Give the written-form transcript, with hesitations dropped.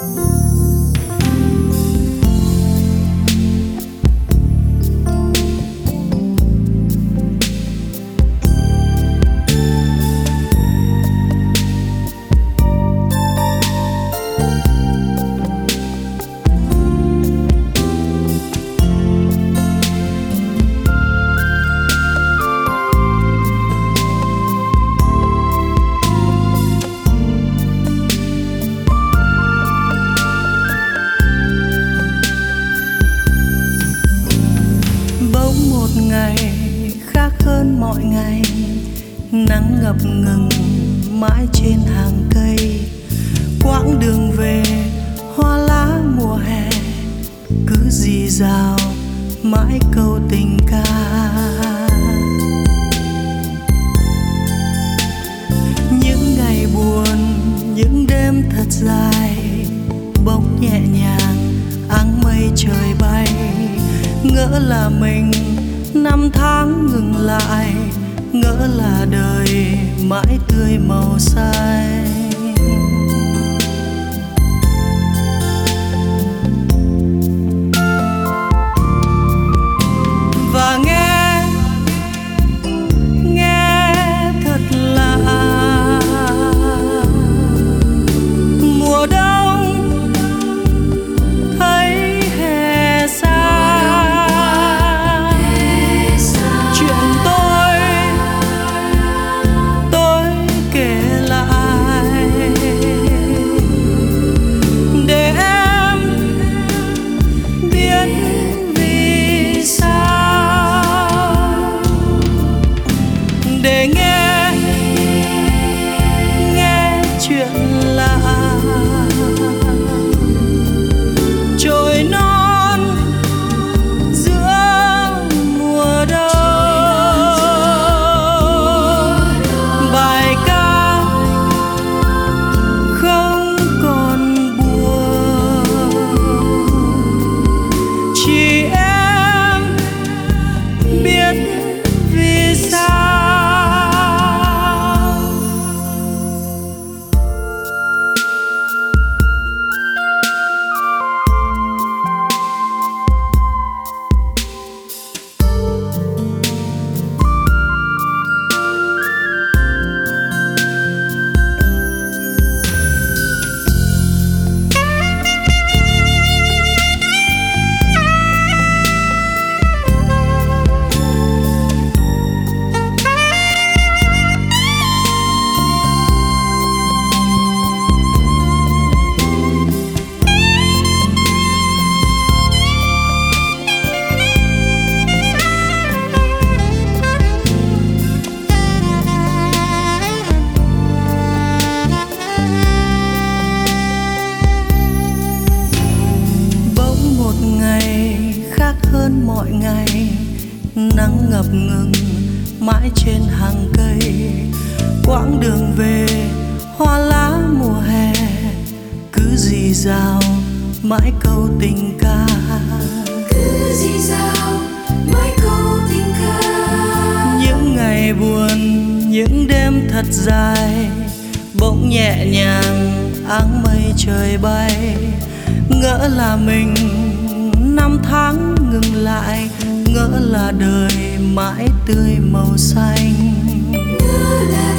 Ngày khác hơn mọi ngày, nắng ngập ngừng mãi trên hàng cây. Quãng đường về hoa lá mùa hè cứ rì rào mãi câu tình ca. Những ngày buồn, những đêm thật dài, bỗng nhẹ nhàng áng mây trời bay. Ngỡ là mình năm tháng ngừng lại, ngỡ là đời mãi tươi màu xanh. Và nghe thật lạ, mùa đông thấy hè xa. Để nghe chuyện lạ, trồi non giữa mùa đông. Bài ca không còn buồn, chỉ em biết vì sao. Hơn mọi ngày, nắng ngập ngừng mãi trên hàng cây. Quãng đường về hoa lá mùa hè cứ rì rào mãi câu tình ca. Cứ rì rào mãi câu tình ca. Những ngày buồn, những đêm thật dài, bỗng nhẹ nhàng áng mây trời bay. Ngỡ là mình năm tháng ngừng lại, ngỡ là đời mãi tươi màu xanh. Ngỡ là